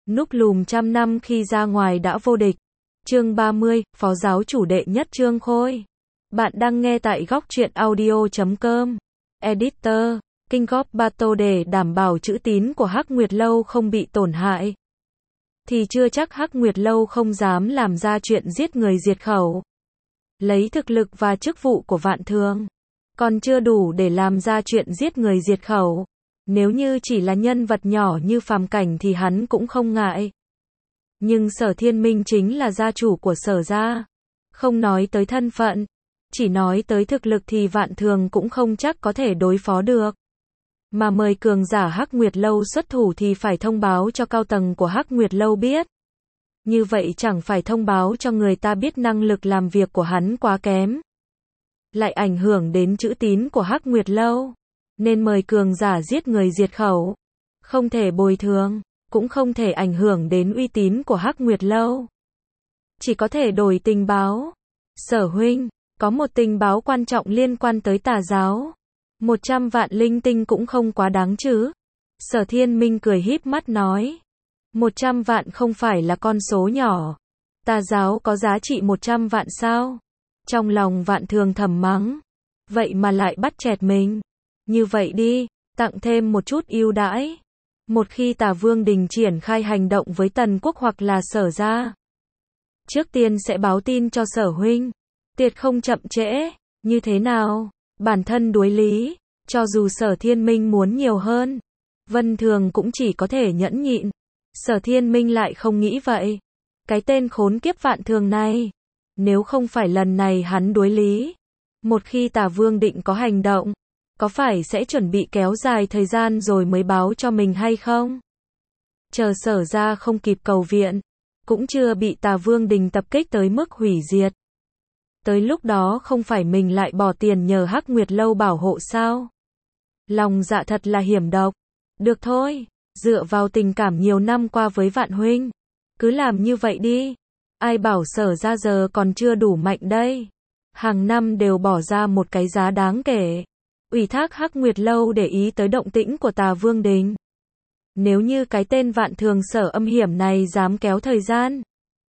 Núp lùm trăm năm khi ra ngoài đã vô địch. Chương 30, Phó giáo chủ đệ nhất Trương Khôi. Bạn đang nghe tại góc truyện audio.com. Editor, King of Battle để đảm bảo chữ tín của Hắc Nguyệt Lâu không bị tổn hại. Thì chưa chắc Hắc Nguyệt Lâu không dám làm ra chuyện giết người diệt khẩu. Lấy thực lực và chức vụ của Vạn Thường, còn chưa đủ để làm ra chuyện giết người diệt khẩu. Nếu như chỉ là nhân vật nhỏ như phàm cảnh thì hắn cũng không ngại. Nhưng Sở Thiên Minh chính là gia chủ của Sở gia. Không nói tới thân phận, chỉ nói tới thực lực thì Vạn Thường cũng không chắc có thể đối phó được. Mà mời cường giả Hắc Nguyệt Lâu xuất thủ thì phải thông báo cho cao tầng của Hắc Nguyệt Lâu biết. Như vậy chẳng phải thông báo cho người ta biết năng lực làm việc của hắn quá kém, lại ảnh hưởng đến chữ tín của Hắc Nguyệt Lâu. Nên mời cường giả giết người diệt khẩu, không thể bồi thường, cũng không thể ảnh hưởng đến uy tín của Hắc Nguyệt Lâu. Chỉ có thể đổi tình báo. Sở huynh, có một tình báo quan trọng liên quan tới Tà giáo. 100 vạn linh tinh cũng không quá đáng chứ? Sở Thiên Minh cười híp mắt nói. 100 vạn không phải là con số nhỏ. Tà giáo có giá trị 100 vạn sao? Trong lòng Vạn Thường thầm mắng. Vậy mà lại bắt chẹt mình. Như vậy đi, tặng thêm một chút ưu đãi. Một khi Tà Vương Đình triển khai hành động với Tần Quốc hoặc là Sở gia, trước tiên sẽ báo tin cho Sở huynh. Tiệt không chậm trễ. Như thế nào? Bản thân đối lý. Cho dù Sở Thiên Minh muốn nhiều hơn, Vân Thường cũng chỉ có thể nhẫn nhịn. Sở Thiên Minh lại không nghĩ vậy. Cái tên khốn kiếp Vạn Thường này, nếu không phải lần này hắn đối lý, một khi Tà Vương định có hành động, có phải sẽ chuẩn bị kéo dài thời gian rồi mới báo cho mình hay không? Chờ Sở gia không kịp cầu viện, cũng chưa bị Tà Vương Đình tập kích tới mức hủy diệt. Tới lúc đó không phải mình lại bỏ tiền nhờ Hắc Nguyệt Lâu bảo hộ sao? Lòng dạ thật là hiểm độc. Được thôi, dựa vào tình cảm nhiều năm qua với Vạn huynh, cứ làm như vậy đi. Ai bảo Sở gia giờ còn chưa đủ mạnh đây. Hàng năm đều bỏ ra một cái giá đáng kể. Ủy thác Hắc Nguyệt Lâu để ý tới động tĩnh của Tà Vương Đình. Nếu như cái tên Vạn Thường Sở âm hiểm này dám kéo thời gian,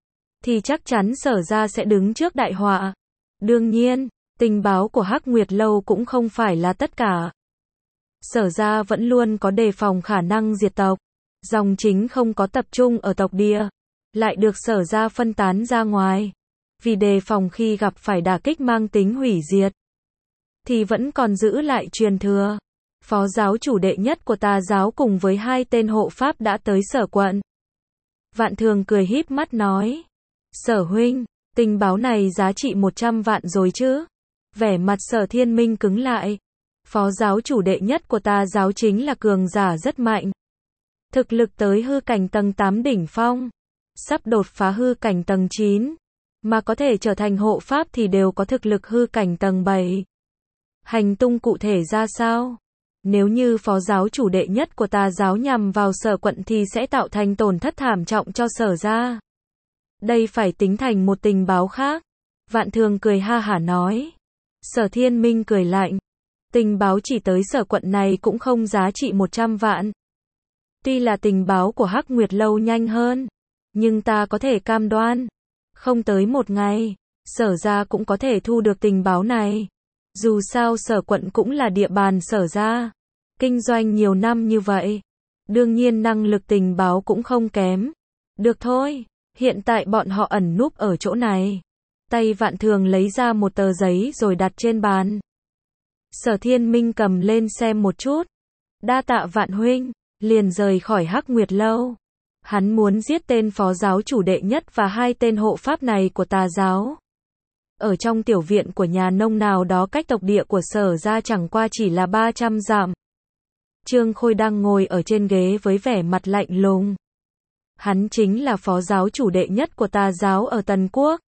thì chắc chắn Sở gia sẽ đứng trước đại họa. Đương nhiên, tình báo của Hắc Nguyệt Lâu cũng không phải là tất cả. Sở gia vẫn luôn có đề phòng khả năng diệt tộc. Dòng chính không có tập trung ở tộc địa, lại được Sở gia phân tán ra ngoài. Vì đề phòng khi gặp phải đả kích mang tính hủy diệt, thì vẫn còn giữ lại truyền thừa. Phó giáo chủ đệ nhất của Tà giáo cùng với 2 tên hộ pháp đã tới Sở quận. Vạn Thường cười híp mắt nói. Sở huynh, tình báo này giá trị 100 vạn rồi chứ? Vẻ mặt Sở Thiên Minh cứng lại. Phó giáo chủ đệ nhất của Tà giáo chính là cường giả rất mạnh. Thực lực tới hư cảnh tầng 8 đỉnh phong. Sắp đột phá hư cảnh tầng 9. Mà có thể trở thành hộ pháp thì đều có thực lực hư cảnh tầng 7. Hành tung cụ thể ra sao? Nếu như phó giáo chủ đệ nhất của Tà giáo nhằm vào Sở quận thì sẽ tạo thành tổn thất thảm trọng cho Sở gia. Đây phải tính thành một tình báo khác. Vạn Thường cười ha hả nói. Sở Thiên Minh cười lạnh. Tình báo chỉ tới Sở quận này cũng không giá trị 100 vạn. Tuy là tình báo của Hắc Nguyệt Lâu nhanh hơn, nhưng ta có thể cam đoan, không tới một ngày, Sở gia cũng có thể thu được tình báo này. Dù sao Sở quận cũng là địa bàn Sở gia, kinh doanh nhiều năm như vậy, đương nhiên năng lực tình báo cũng không kém. Được thôi, hiện tại bọn họ ẩn núp ở chỗ này. Tay Vạn Thường lấy ra một tờ giấy rồi đặt trên bàn. Sở Thiên Minh cầm lên xem một chút. Đa tạ Vạn huynh, liền rời khỏi Hắc Nguyệt Lâu. Hắn muốn giết tên phó giáo chủ đệ nhất và 2 tên hộ pháp này của Tà giáo. Ở trong tiểu viện của nhà nông nào đó cách tộc địa của Sở gia chẳng qua chỉ là 300 dặm. Trương Khôi đang ngồi ở trên ghế với vẻ mặt lạnh lùng. Hắn chính là phó giáo chủ đệ nhất của Tà giáo ở Tần Quốc.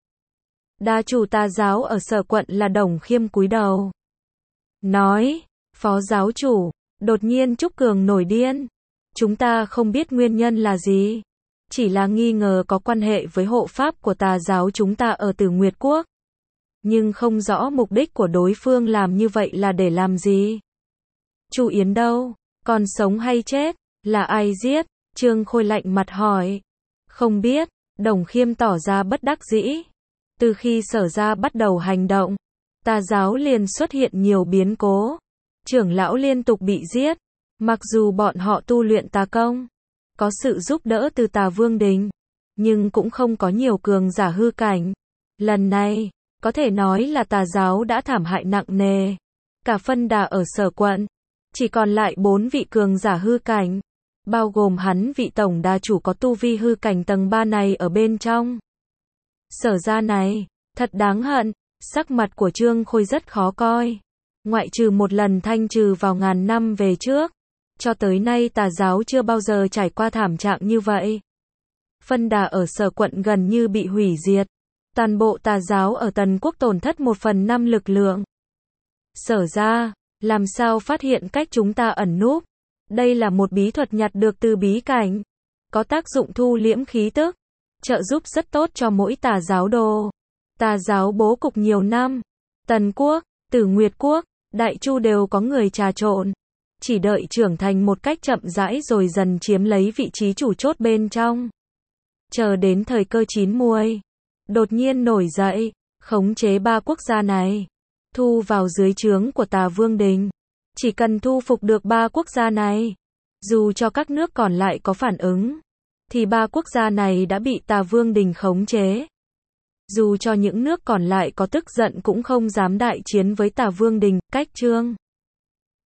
Đa chủ Tà giáo ở Sở quận là Đồng Khiêm cúi đầu. Nói, phó giáo chủ, đột nhiên Trúc Cường nổi điên. Chúng ta không biết nguyên nhân là gì. Chỉ là nghi ngờ có quan hệ với hộ pháp của Tà giáo chúng ta ở Tử Nguyệt Quốc. Nhưng không rõ mục đích của đối phương làm như vậy là để làm gì. Chu Yến đâu? Còn sống hay chết? Là ai giết? Trương Khôi lạnh mặt hỏi. Không biết, Đồng Khiêm tỏ ra bất đắc dĩ. Từ khi Sở gia bắt đầu hành động, Tà giáo liền xuất hiện nhiều biến cố. Trưởng lão liên tục bị giết. Mặc dù bọn họ tu luyện tà công, có sự giúp đỡ từ Tà Vương Đình, nhưng cũng không có nhiều cường giả hư cảnh. Lần này, có thể nói là Tà giáo đã thảm hại nặng nề. Cả phân đà ở Sở quận, chỉ còn lại 4 vị cường giả hư cảnh, bao gồm hắn vị tổng đà chủ có tu vi hư cảnh tầng 3 này ở bên trong. Sở gia này, thật đáng hận. Sắc mặt của Trương Khôi rất khó coi. Ngoại trừ một lần thanh trừ vào ngàn năm về trước, cho tới nay Tà giáo chưa bao giờ trải qua thảm trạng như vậy. Phân đà ở Sở quận gần như bị hủy diệt. Toàn bộ Tà giáo ở Tần quốc tổn thất 1/5 lực lượng. Sở gia, làm sao phát hiện cách chúng ta ẩn núp? Đây là một bí thuật nhặt được từ bí cảnh, có tác dụng thu liễm khí tức, trợ giúp rất tốt cho mỗi Tà giáo đồ. Tà giáo bố cục nhiều năm, Tần quốc, Tử Nguyệt quốc, Đại Chu đều có người trà trộn, chỉ đợi trưởng thành một cách chậm rãi rồi dần chiếm lấy vị trí chủ chốt bên trong. Chờ đến thời cơ chín muồi, đột nhiên nổi dậy, khống chế 3 quốc gia này, thu vào dưới trướng của Tà Vương Đình. Chỉ cần thu phục được 3 quốc gia này, dù cho các nước còn lại có phản ứng, thì 3 quốc gia này đã bị Tà Vương Đình khống chế. Dù cho những nước còn lại có tức giận cũng không dám đại chiến với Tà Vương Đình. Cách chương